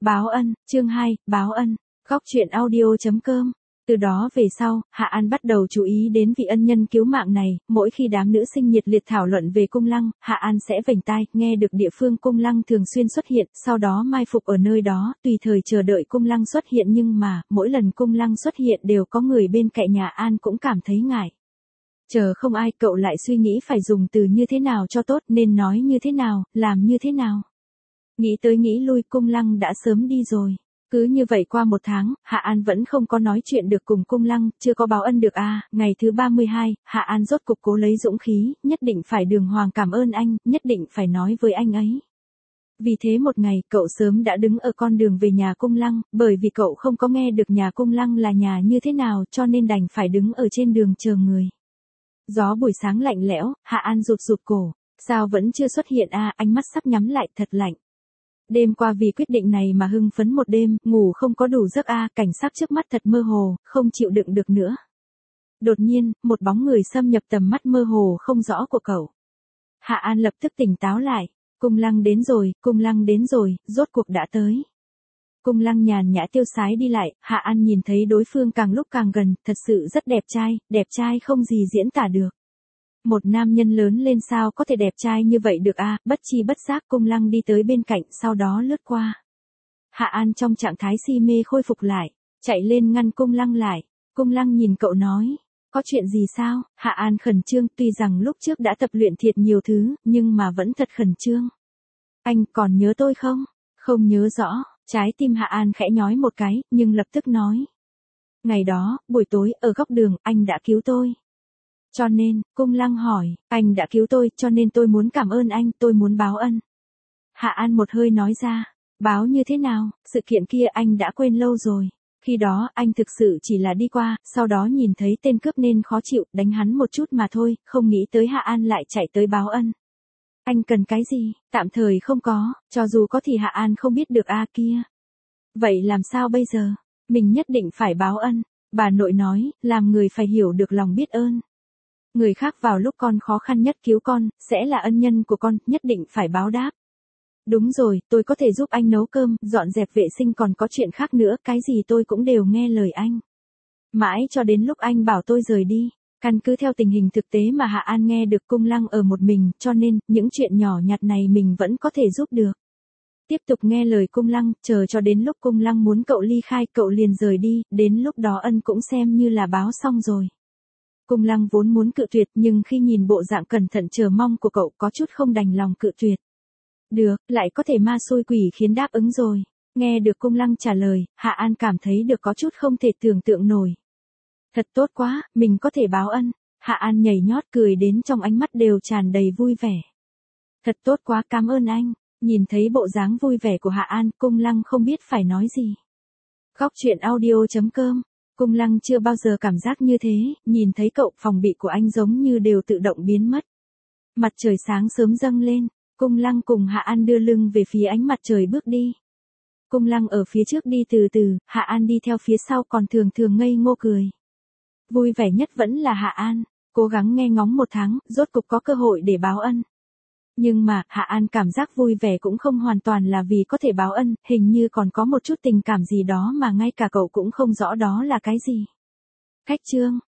Báo ân, chương 2, báo ân. Góc truyện audio.com. Từ đó về sau, Hạ An bắt đầu chú ý đến vị ân nhân cứu mạng này, mỗi khi đám nữ sinh nhiệt liệt thảo luận về cung lăng, Hạ An sẽ vểnh tai, nghe được địa phương cung lăng thường xuyên xuất hiện, sau đó mai phục ở nơi đó, tùy thời chờ đợi cung lăng xuất hiện, nhưng mà, mỗi lần cung lăng xuất hiện đều có người bên cạnh nhà An cũng cảm thấy ngại. Chờ không ai, cậu lại suy nghĩ phải dùng từ như thế nào cho tốt, nên nói như thế nào, làm như thế nào. Nghĩ tới nghĩ lui, cung lăng đã sớm đi rồi. Cứ như vậy qua một tháng, Hạ An vẫn không có nói chuyện được cùng cung lăng, chưa có báo ân được à. Ngày thứ 32, Hạ An rốt cục cố lấy dũng khí, nhất định phải đường hoàng cảm ơn anh, nhất định phải nói với anh ấy. Vì thế một ngày, cậu sớm đã đứng ở con đường về nhà cung lăng, bởi vì cậu không có nghe được nhà cung lăng là nhà như thế nào, cho nên đành phải đứng ở trên đường chờ người. Gió buổi sáng lạnh lẽo, Hạ An rụt rụt cổ. Sao vẫn chưa xuất hiện à, ánh mắt sắp nhắm lại, thật lạnh. Đêm qua vì quyết định này mà hưng phấn một đêm, ngủ không có đủ giấc à, cảnh sắc trước mắt thật mơ hồ, không chịu đựng được nữa. Đột nhiên, một bóng người xâm nhập tầm mắt mơ hồ không rõ của cậu. Hạ An lập tức tỉnh táo lại. Cung lăng đến rồi, rốt cuộc đã tới. Cung lăng nhàn nhã tiêu sái đi lại, Hạ An nhìn thấy đối phương càng lúc càng gần, thật sự rất đẹp trai không gì diễn tả được. Một nam nhân lớn lên sao có thể đẹp trai như vậy được à, bất chi bất giác cung lăng đi tới bên cạnh, sau đó lướt qua. Hạ An trong trạng thái si mê khôi phục lại, chạy lên ngăn cung lăng lại. Cung lăng nhìn cậu nói, có chuyện gì sao? Hạ An khẩn trương, tuy rằng lúc trước đã tập luyện thiệt nhiều thứ, nhưng mà vẫn thật khẩn trương. Anh còn nhớ tôi không? Không nhớ rõ, trái tim Hạ An khẽ nhói một cái, nhưng lập tức nói. Ngày đó, buổi tối, ở góc đường, anh đã cứu tôi. Cho nên, cung lăng hỏi, anh đã cứu tôi, cho nên tôi muốn cảm ơn anh, tôi muốn báo ân. Hạ An một hơi nói ra, báo như thế nào, sự kiện kia anh đã quên lâu rồi. Khi đó, anh thực sự chỉ là đi qua, sau đó nhìn thấy tên cướp nên khó chịu, đánh hắn một chút mà thôi, không nghĩ tới Hạ An lại chạy tới báo ân. Anh cần cái gì? Tạm thời không có, cho dù có thì Hạ An không biết được a kia. Vậy làm sao bây giờ? Mình nhất định phải báo ân. Bà nội nói, làm người phải hiểu được lòng biết ơn. Người khác vào lúc con khó khăn nhất cứu con, sẽ là ân nhân của con, nhất định phải báo đáp. Đúng rồi, tôi có thể giúp anh nấu cơm, dọn dẹp vệ sinh, còn có chuyện khác nữa, cái gì tôi cũng đều nghe lời anh. Mãi cho đến lúc anh bảo tôi rời đi. Căn cứ theo tình hình thực tế mà Hạ An nghe được cung lăng ở một mình, cho nên, những chuyện nhỏ nhặt này mình vẫn có thể giúp được. Tiếp tục nghe lời cung lăng, chờ cho đến lúc cung lăng muốn cậu ly khai, cậu liền rời đi, đến lúc đó ân cũng xem như là báo xong rồi. Cung lăng vốn muốn cự tuyệt, nhưng khi nhìn bộ dạng cẩn thận chờ mong của cậu, có chút không đành lòng cự tuyệt. Được, lại có thể ma xui quỷ khiến đáp ứng rồi. Nghe được cung lăng trả lời, Hạ An cảm thấy được có chút không thể tưởng tượng nổi. Thật tốt quá, mình có thể báo ân. Hạ An nhảy nhót cười đến trong ánh mắt đều tràn đầy vui vẻ. Thật tốt quá, cảm ơn anh. Nhìn thấy bộ dáng vui vẻ của Hạ An, cung lăng không biết phải nói gì. Góc truyện audio.com. Cung lăng chưa bao giờ cảm giác như thế, nhìn thấy cậu, phòng bị của anh giống như đều tự động biến mất. Mặt trời sáng sớm dâng lên, cung lăng cùng Hạ An đưa lưng về phía ánh mặt trời bước đi. Cung lăng ở phía trước đi từ từ, Hạ An đi theo phía sau còn thường thường ngây ngô cười. Vui vẻ nhất vẫn là Hạ An, cố gắng nghe ngóng một tháng, rốt cục có cơ hội để báo ân. Nhưng mà, Hạ An cảm giác vui vẻ cũng không hoàn toàn là vì có thể báo ân, hình như còn có một chút tình cảm gì đó mà ngay cả cậu cũng không rõ đó là cái gì. Khách trương,